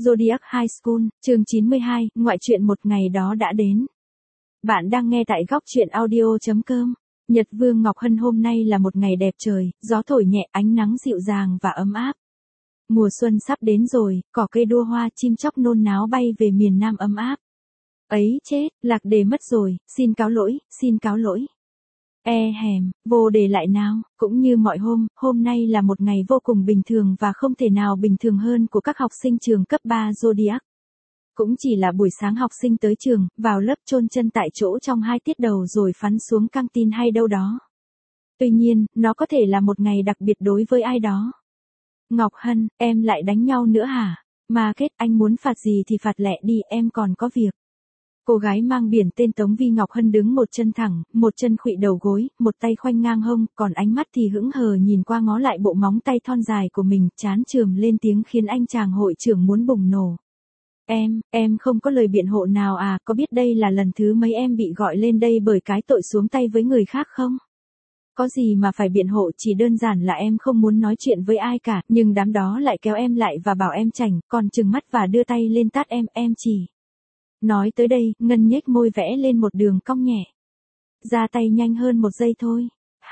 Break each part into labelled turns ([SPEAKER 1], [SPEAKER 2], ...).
[SPEAKER 1] Zodiac High School, chương 92, ngoại truyện một ngày đó đã đến. Bạn đang nghe tại góc truyện audio.com. Nhật Vương Ngọc Hân, hôm nay là một ngày đẹp trời, gió thổi nhẹ, ánh nắng dịu dàng và ấm áp. Mùa xuân sắp đến rồi, cỏ cây đua hoa, chim chóc nôn náo bay về miền Nam ấm áp. Ấy chết, lạc đề mất rồi, xin cáo lỗi, xin cáo lỗi. Vô đề lại nào, cũng như mọi hôm nay là một ngày vô cùng bình thường và không thể nào bình thường hơn của các học sinh trường cấp 3 Zodiac. Cũng chỉ là buổi sáng học sinh tới trường, vào lớp chôn chân tại chỗ trong 2 tiết đầu rồi phắn xuống căng tin hay đâu đó. Tuy nhiên, nó có thể là một ngày đặc biệt đối với ai đó. Ngọc Hân, em lại đánh nhau nữa hả? Mà kết, anh muốn phạt gì thì phạt lẹ đi, em còn có việc. Cô gái mang biển tên Tống Vi Ngọc Hân đứng một chân thẳng, một chân khuỵu đầu gối, một tay khoanh ngang hông, còn ánh mắt thì hững hờ nhìn qua ngó lại bộ móng tay thon dài của mình, trán trườm lên tiếng khiến anh chàng hội trưởng muốn bùng nổ. Em không có lời biện hộ nào à, có biết đây là lần thứ mấy em bị gọi lên đây bởi cái tội xuống tay với người khác không? Có gì mà phải biện hộ, chỉ đơn giản là em không muốn nói chuyện với ai cả, nhưng đám đó lại kéo em lại và bảo em chảnh, còn trừng mắt và đưa tay lên tát em chỉ. Nói tới đây, Ngân nhếch môi vẽ lên một đường cong nhẹ. Ra tay nhanh hơn một giây thôi.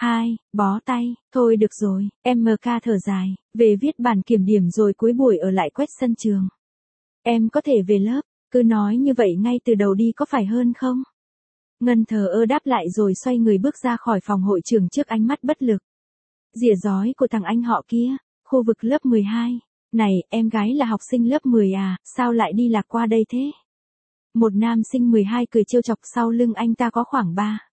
[SPEAKER 1] Bó tay, thôi được rồi, MK thở dài, về viết bản kiểm điểm rồi cuối buổi ở lại quét sân trường. Em có thể về lớp, cứ nói như vậy ngay từ đầu đi có phải hơn không? Ngân thờ ơ đáp lại rồi xoay người bước ra khỏi phòng hội trưởng trước ánh mắt bất lực. Rỉa rói của thằng anh họ kia, khu vực lớp 12. Này, em gái là học sinh lớp 10 à, sao lại đi lạc qua đây thế? Một nam sinh 12 cười trêu chọc, sau lưng anh ta có khoảng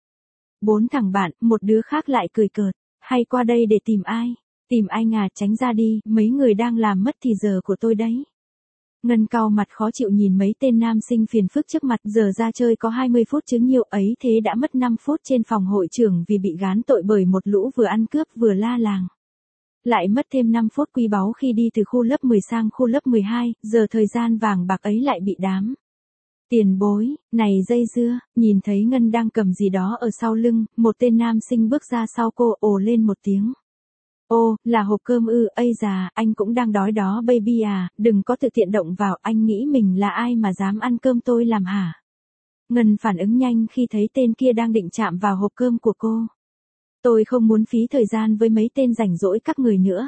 [SPEAKER 1] 4 thằng bạn, một đứa khác lại cười cợt. Hay qua đây để tìm ai? Tìm anh à, tránh ra đi, mấy người đang làm mất thì giờ của tôi đấy. Ngân cau mặt khó chịu nhìn mấy tên nam sinh phiền phức trước mặt, giờ ra chơi có 20 phút chứ nhiều ấy, thế đã mất 5 phút trên phòng hội trưởng vì bị gán tội bởi một lũ vừa ăn cướp vừa la làng. Lại mất thêm 5 phút quý báu khi đi từ khu lớp 10 sang khu lớp 12, giờ thời gian vàng bạc ấy lại bị đám tiền bối này dây dưa. Nhìn thấy Ngân đang cầm gì đó ở sau lưng, một tên nam sinh bước ra sau cô, ồ lên một tiếng. Ô, là hộp cơm ư? Ây già, anh cũng đang đói đó baby à, đừng có tự tiện động vào, anh nghĩ mình là ai mà dám ăn cơm tôi làm hả? Ngân phản ứng nhanh khi thấy tên kia đang định chạm vào hộp cơm của cô. Tôi không muốn phí thời gian với mấy tên rảnh rỗi các người nữa.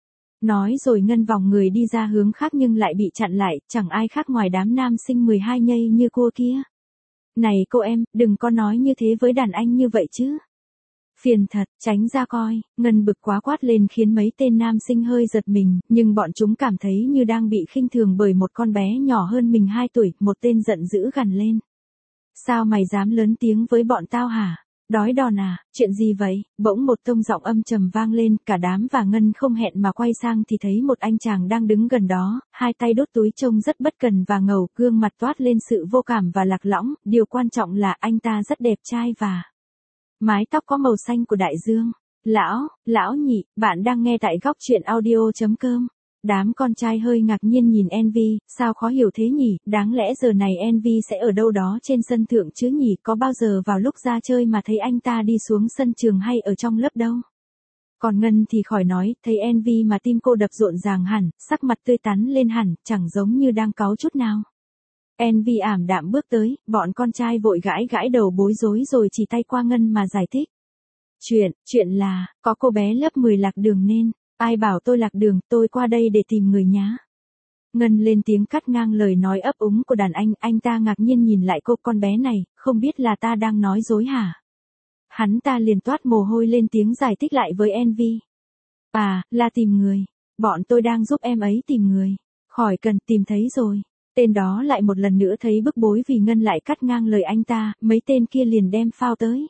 [SPEAKER 1] Nói rồi Ngân vòng người đi ra hướng khác nhưng lại bị chặn lại, chẳng ai khác ngoài đám nam sinh 12 nhây như cô kia. Này cô em, đừng có nói như thế với đàn anh như vậy chứ. Phiền thật, tránh ra coi. Ngân bực quá quát lên khiến mấy tên nam sinh hơi giật mình, nhưng bọn chúng cảm thấy như đang bị khinh thường bởi một con bé nhỏ hơn mình 2 tuổi, một tên giận dữ gằn lên. Sao mày dám lớn tiếng với bọn tao hả? Đói đòn à, chuyện gì vậy? Bỗng một tông giọng âm trầm vang lên, cả đám và Ngân không hẹn mà quay sang thì thấy một anh chàng đang đứng gần đó, 2 tay đốt túi trông rất bất cần và ngầu, gương mặt toát lên sự vô cảm và lạc lõng, điều quan trọng là anh ta rất đẹp trai và mái tóc có màu xanh của đại dương. Lão nhị, bạn đang nghe tại góc truyện audio.com. Đám con trai hơi ngạc nhiên nhìn Envy, sao khó hiểu thế nhỉ, đáng lẽ giờ này Envy sẽ ở đâu đó trên sân thượng chứ nhỉ, có bao giờ vào lúc ra chơi mà thấy anh ta đi xuống sân trường hay ở trong lớp đâu. Còn Ngân thì khỏi nói, thấy Envy mà tim cô đập rộn ràng hẳn, sắc mặt tươi tắn lên hẳn, chẳng giống như đang cáu chút nào. Envy ảm đạm bước tới, bọn con trai vội gãi đầu bối rối rồi chỉ tay qua Ngân mà giải thích. Chuyện là, có cô bé lớp 10 lạc đường nên, ai bảo tôi lạc đường, tôi qua đây để tìm người nhá. Ngân lên tiếng cắt ngang lời nói ấp úng của đàn anh ta ngạc nhiên nhìn lại cô, con bé này, không biết là ta đang nói dối hả? Hắn ta liền toát mồ hôi lên tiếng giải thích lại với Envy. À, là tìm người, bọn tôi đang giúp em ấy tìm người, khỏi cần, tìm thấy rồi. Tên đó lại một lần nữa thấy bức bối vì Ngân lại cắt ngang lời anh ta, mấy tên kia liền đem phao tới.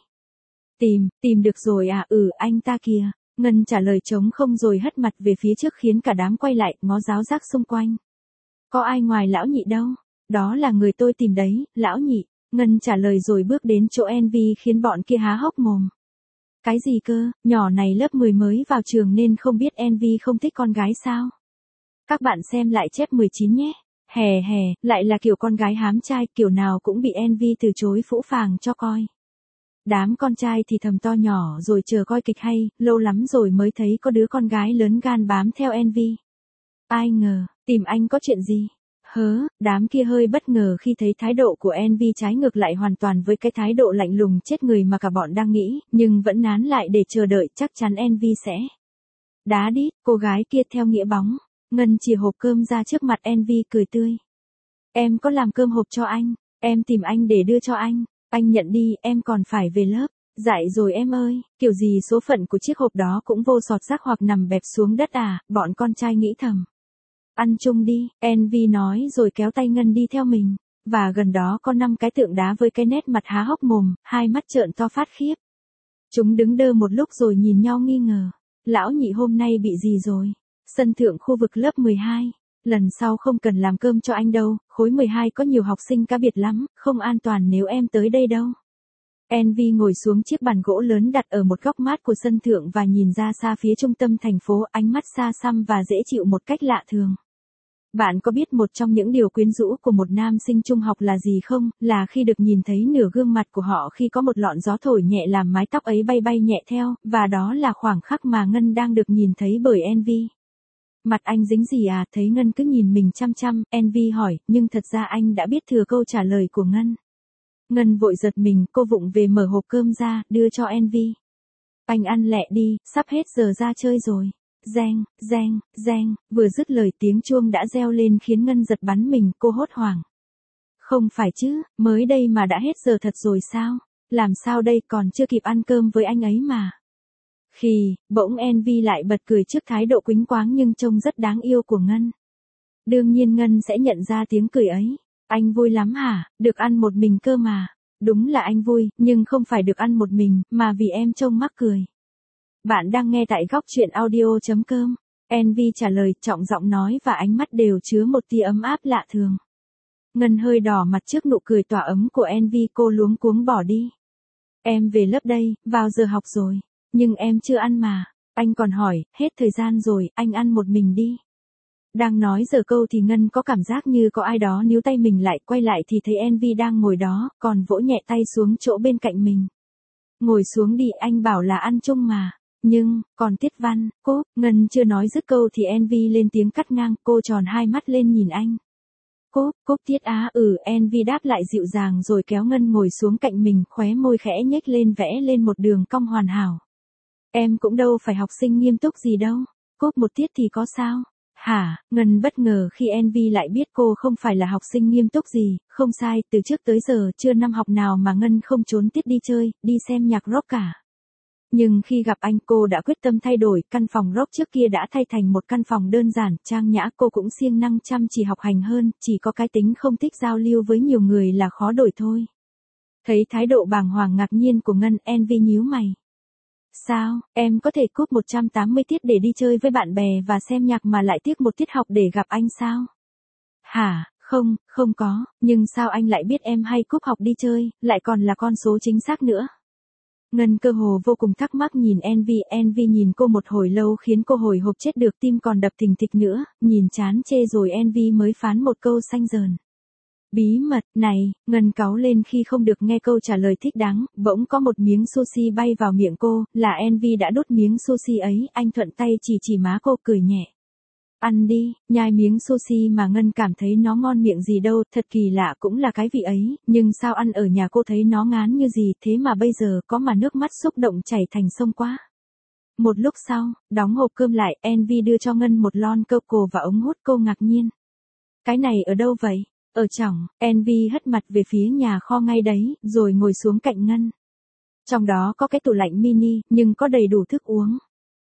[SPEAKER 1] Tìm được rồi à, anh ta kìa. Ngân trả lời trống không rồi hất mặt về phía trước khiến cả đám quay lại, ngó giáo giác xung quanh. Có ai ngoài lão nhị đâu? Đó là người tôi tìm đấy, lão nhị. Ngân trả lời rồi bước đến chỗ Envy khiến bọn kia há hốc mồm. Cái gì cơ, nhỏ này lớp 10 mới vào trường nên không biết Envy không thích con gái sao? Các bạn xem lại chép 19 nhé. Hè, lại là kiểu con gái hám trai, kiểu nào cũng bị Envy từ chối phũ phàng cho coi. Đám con trai thì thầm to nhỏ rồi chờ coi kịch hay, lâu lắm rồi mới thấy có đứa con gái lớn gan bám theo Envy. Ai ngờ, tìm anh có chuyện gì? Đám kia hơi bất ngờ khi thấy thái độ của Envy trái ngược lại hoàn toàn với cái thái độ lạnh lùng chết người mà cả bọn đang nghĩ, nhưng vẫn nán lại để chờ đợi, chắc chắn Envy sẽ đá đít. Cô gái kia theo nghĩa bóng, Ngân chìa hộp cơm ra trước mặt Envy cười tươi. Em có làm cơm hộp cho anh, em tìm anh để đưa cho anh nhận đi, em còn phải về lớp. Dại rồi em ơi, kiểu gì số phận của chiếc hộp đó cũng vô sọt rác hoặc nằm bẹp xuống đất à, bọn con trai nghĩ thầm. Ăn chung đi, Envy nói rồi kéo tay Ngân đi theo mình, và gần đó có 5 cái tượng đá với cái nét mặt há hốc mồm, hai mắt trợn to phát khiếp. Chúng đứng đơ một lúc rồi nhìn nhau nghi ngờ. Lão nhị hôm nay bị gì rồi? Sân thượng khu vực lớp 12. Lần sau không cần làm cơm cho anh đâu, khối 12 có nhiều học sinh cá biệt lắm, không an toàn nếu em tới đây đâu. Envy ngồi xuống chiếc bàn gỗ lớn đặt ở một góc mát của sân thượng và nhìn ra xa phía trung tâm thành phố, ánh mắt xa xăm và dễ chịu một cách lạ thường. Bạn có biết một trong những điều quyến rũ của một nam sinh trung học là gì không? Là khi được nhìn thấy nửa gương mặt của họ khi có một lọn gió thổi nhẹ làm mái tóc ấy bay bay nhẹ theo, và đó là khoảng khắc mà Ngân đang được nhìn thấy bởi Envy. Mặt anh dính gì à? Thấy Ngân cứ nhìn mình chăm chăm, Envy hỏi, nhưng thật ra anh đã biết thừa câu trả lời của Ngân. Ngân vội giật mình, cô vụng về mở hộp cơm ra, đưa cho Envy. Anh ăn lẹ đi, sắp hết giờ ra chơi rồi. Reng, reng, reng, vừa dứt lời tiếng chuông đã reo lên khiến Ngân giật bắn mình, cô hốt hoảng. Không phải chứ, mới đây mà đã hết giờ thật rồi sao? Làm sao đây, còn chưa kịp ăn cơm với anh ấy mà. Bỗng Envy lại bật cười trước thái độ quýnh quáng nhưng trông rất đáng yêu của Ngân. Đương nhiên Ngân sẽ nhận ra tiếng cười ấy. Anh vui lắm hả, được ăn một mình cơ mà. Đúng là anh vui, nhưng không phải được ăn một mình, mà vì em trông mắc cười. Bạn đang nghe tại góc truyện audio.com. Envy trả lời, trọng giọng nói và ánh mắt đều chứa một tia ấm áp lạ thường. Ngân hơi đỏ mặt trước nụ cười tỏa ấm của Envy, cô luống cuống bỏ đi. Em về lớp đây, vào giờ học rồi. Nhưng em chưa ăn mà. Anh còn hỏi, hết thời gian rồi, anh ăn một mình đi. Đang nói giờ câu thì Ngân có cảm giác như có ai đó níu tay mình lại, quay lại thì thấy Envy đang ngồi đó, còn vỗ nhẹ tay xuống chỗ bên cạnh mình. Ngồi xuống đi, anh bảo là ăn chung mà. Nhưng, còn tiết văn, Ngân chưa nói dứt câu thì Envy lên tiếng cắt ngang, cô tròn hai mắt lên nhìn anh. Tiết á, Envy đáp lại dịu dàng rồi kéo Ngân ngồi xuống cạnh mình, khóe môi khẽ nhếch lên vẽ lên một đường cong hoàn hảo. Em cũng đâu phải học sinh nghiêm túc gì đâu, một tiết thì có sao? Hả? Ngân bất ngờ khi Envy lại biết cô không phải là học sinh nghiêm túc gì, không sai, từ trước tới giờ chưa năm học nào mà Ngân không trốn tiết đi chơi, đi xem nhạc rock cả. Nhưng khi gặp anh cô đã quyết tâm thay đổi, căn phòng rock trước kia đã thay thành một căn phòng đơn giản, trang nhã, cô cũng siêng năng chăm chỉ học hành hơn, chỉ có cái tính không thích giao lưu với nhiều người là khó đổi thôi. Thấy thái độ bàng hoàng ngạc nhiên của Ngân, Envy nhíu mày. Sao, em có thể cúp 180 tiết để đi chơi với bạn bè và xem nhạc mà lại tiếc một tiết học để gặp anh sao? Hả, không có, nhưng sao anh lại biết em hay cúp học đi chơi, lại còn là con số chính xác nữa? Ngân cơ hồ vô cùng thắc mắc nhìn Envy nhìn cô một hồi lâu khiến cô hồi hộp chết được, tim còn đập thình thịch nữa, nhìn chán chê rồi Envy mới phán một câu xanh dờn. Bí mật, này, Ngân cáu lên khi không được nghe câu trả lời thích đáng, bỗng có một miếng sushi bay vào miệng cô, là Envy đã đút miếng sushi ấy, anh thuận tay chỉ má cô cười nhẹ. Ăn đi, nhai miếng sushi mà Ngân cảm thấy nó ngon miệng gì đâu, thật kỳ lạ cũng là cái vị ấy, nhưng sao ăn ở nhà cô thấy nó ngán như gì, thế mà bây giờ có mà nước mắt xúc động chảy thành sông quá. Một lúc sau, đóng hộp cơm lại, Envy đưa cho Ngân một lon coco và ống hút, cô ngạc nhiên. Cái này ở đâu vậy? Ở trong, Envy hất mặt về phía nhà kho ngay đấy, rồi ngồi xuống cạnh Ngân. Trong đó có cái tủ lạnh mini, nhưng có đầy đủ thức uống.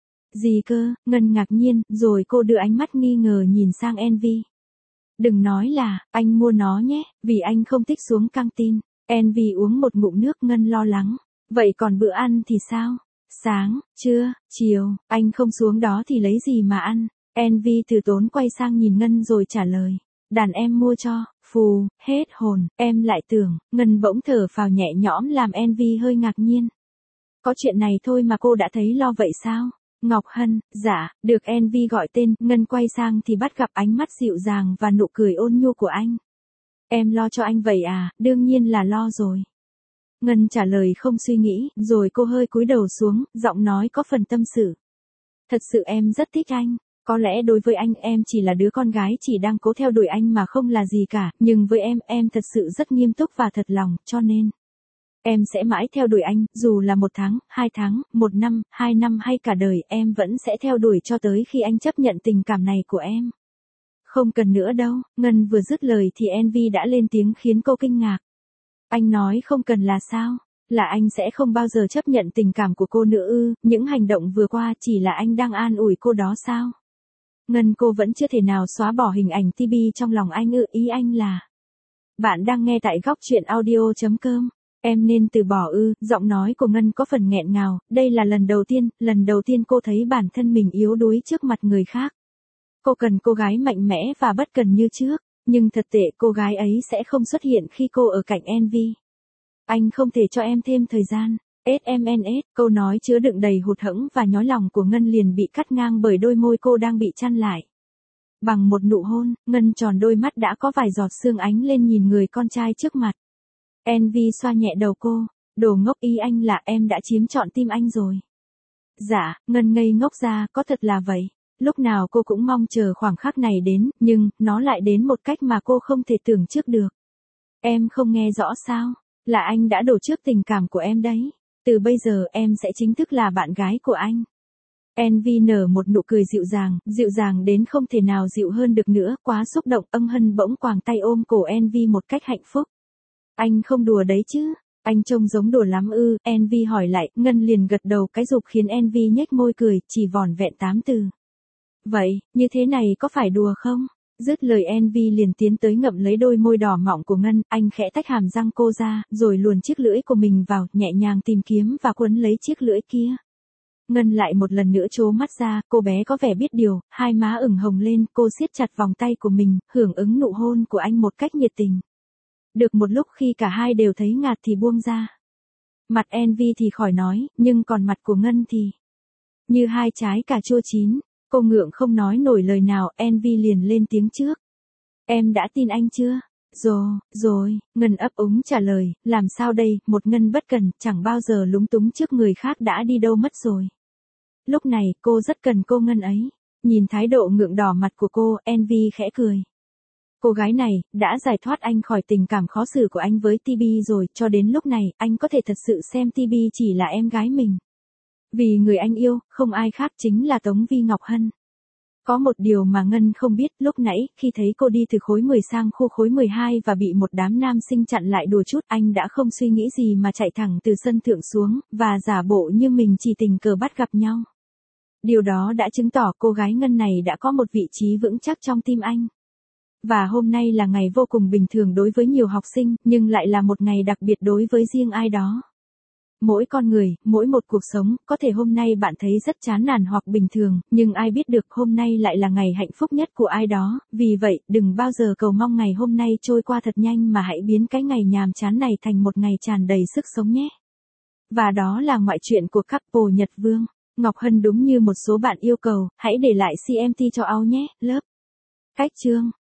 [SPEAKER 1] Gì cơ? Ngân ngạc nhiên, rồi cô đưa ánh mắt nghi ngờ nhìn sang Envy. Đừng nói là, anh mua nó nhé, vì anh không thích xuống căng tin. Envy uống một ngụm nước, Ngân lo lắng. Vậy còn bữa ăn thì sao? Sáng, trưa, chiều, anh không xuống đó thì lấy gì mà ăn? Envy từ tốn quay sang nhìn Ngân rồi trả lời. Đàn em mua cho. Phù, hết hồn, em lại tưởng. Ngân bỗng thở phào nhẹ nhõm làm Envy hơi ngạc nhiên. Có chuyện này thôi mà cô đã thấy lo vậy sao? Ngọc Hân, dạ, được Envy gọi tên, Ngân quay sang thì bắt gặp ánh mắt dịu dàng và nụ cười ôn nhu của anh. Em lo cho anh vậy à, đương nhiên là lo rồi. Ngân trả lời không suy nghĩ, rồi cô hơi cúi đầu xuống, giọng nói có phần tâm sự. Thật sự em rất thích anh. Có lẽ đối với anh em chỉ là đứa con gái chỉ đang cố theo đuổi anh mà không là gì cả, nhưng với em thật sự rất nghiêm túc và thật lòng, cho nên em sẽ mãi theo đuổi anh, dù là 1 tháng, 2 tháng, 1 năm, 2 năm hay cả đời, em vẫn sẽ theo đuổi cho tới khi anh chấp nhận tình cảm này của em. Không cần nữa đâu, Ngân vừa dứt lời thì Envy đã lên tiếng khiến cô kinh ngạc. Anh nói không cần là sao? Là anh sẽ không bao giờ chấp nhận tình cảm của cô nữa ư? Những hành động vừa qua chỉ là anh đang an ủi cô đó sao? Ngân, cô vẫn chưa thể nào xóa bỏ hình ảnh TB trong lòng anh ư? Ý anh là... Bạn đang nghe tại góc truyện audio.com. Em nên từ bỏ ư? Giọng nói của Ngân có phần nghẹn ngào, đây là lần đầu tiên cô thấy bản thân mình yếu đuối trước mặt người khác. Cô cần cô gái mạnh mẽ và bất cần như trước, nhưng thật tệ cô gái ấy sẽ không xuất hiện khi cô ở cạnh Envy. Anh không thể cho em thêm thời gian. SMNS, câu nói chứa đựng đầy hụt hẫng và nhói lòng của Ngân liền bị cắt ngang bởi đôi môi cô đang bị chăn lại. Bằng một nụ hôn, Ngân tròn đôi mắt đã có vài giọt sương ánh lên nhìn người con trai trước mặt. Envy xoa nhẹ đầu cô, đồ ngốc, ý anh là em đã chiếm trọn tim anh rồi. Dạ, Ngân ngây ngốc ra, có thật là vậy. Lúc nào cô cũng mong chờ khoảng khắc này đến, nhưng nó lại đến một cách mà cô không thể tưởng trước được. Em không nghe rõ sao? Là anh đã đổ trước tình cảm của em đấy. Từ bây giờ em sẽ chính thức là bạn gái của anh. Envy nở một nụ cười dịu dàng đến không thể nào dịu hơn được nữa, quá xúc động. Hân bỗng quàng tay ôm cổ Envy một cách hạnh phúc. Anh không đùa đấy chứ? Anh trông giống đùa lắm ư? Envy hỏi lại, Ngân liền gật đầu cái giục khiến Envy nhếch môi cười, chỉ vỏn vẹn 8 từ. Vậy, như thế này có phải đùa không? Dứt lời Envy liền tiến tới ngậm lấy đôi môi đỏ mọng của Ngân, anh khẽ tách hàm răng cô ra, rồi luồn chiếc lưỡi của mình vào, nhẹ nhàng tìm kiếm và quấn lấy chiếc lưỡi kia. Ngân lại một lần nữa trố mắt ra, cô bé có vẻ biết điều, hai má ửng hồng lên, cô siết chặt vòng tay của mình, hưởng ứng nụ hôn của anh một cách nhiệt tình. Được một lúc khi cả hai đều thấy ngạt thì buông ra. Mặt Envy thì khỏi nói, nhưng còn mặt của Ngân thì như hai trái cà chua chín. Cô ngượng không nói nổi lời nào, Envy liền lên tiếng trước. Em đã tin anh chưa? Rồi, Ngân ấp úng trả lời, làm sao đây, một Ngân bất cần, chẳng bao giờ lúng túng trước người khác đã đi đâu mất rồi. Lúc này, cô rất cần cô Ngân ấy. Nhìn thái độ ngượng đỏ mặt của cô, Envy khẽ cười. Cô gái này, đã giải thoát anh khỏi tình cảm khó xử của anh với TB rồi, cho đến lúc này, anh có thể thật sự xem TB chỉ là em gái mình. Vì người anh yêu, không ai khác chính là Tống Vi Ngọc Hân. Có một điều mà Ngân không biết, lúc nãy, khi thấy cô đi từ khối 10 sang khu khối 12 và bị một đám nam sinh chặn lại đùa chút, anh đã không suy nghĩ gì mà chạy thẳng từ sân thượng xuống, và giả bộ như mình chỉ tình cờ bắt gặp nhau. Điều đó đã chứng tỏ cô gái Ngân này đã có một vị trí vững chắc trong tim anh. Và hôm nay là ngày vô cùng bình thường đối với nhiều học sinh, nhưng lại là một ngày đặc biệt đối với riêng ai đó. Mỗi con người, mỗi một cuộc sống, có thể hôm nay bạn thấy rất chán nản hoặc bình thường, nhưng ai biết được hôm nay lại là ngày hạnh phúc nhất của ai đó, vì vậy, đừng bao giờ cầu mong ngày hôm nay trôi qua thật nhanh mà hãy biến cái ngày nhàm chán này thành một ngày tràn đầy sức sống nhé. Và đó là ngoại truyện của couple Nhật Vương, Ngọc Hân. Đúng như một số bạn yêu cầu, hãy để lại CMT cho Ao nhé, lớp. Cách chương.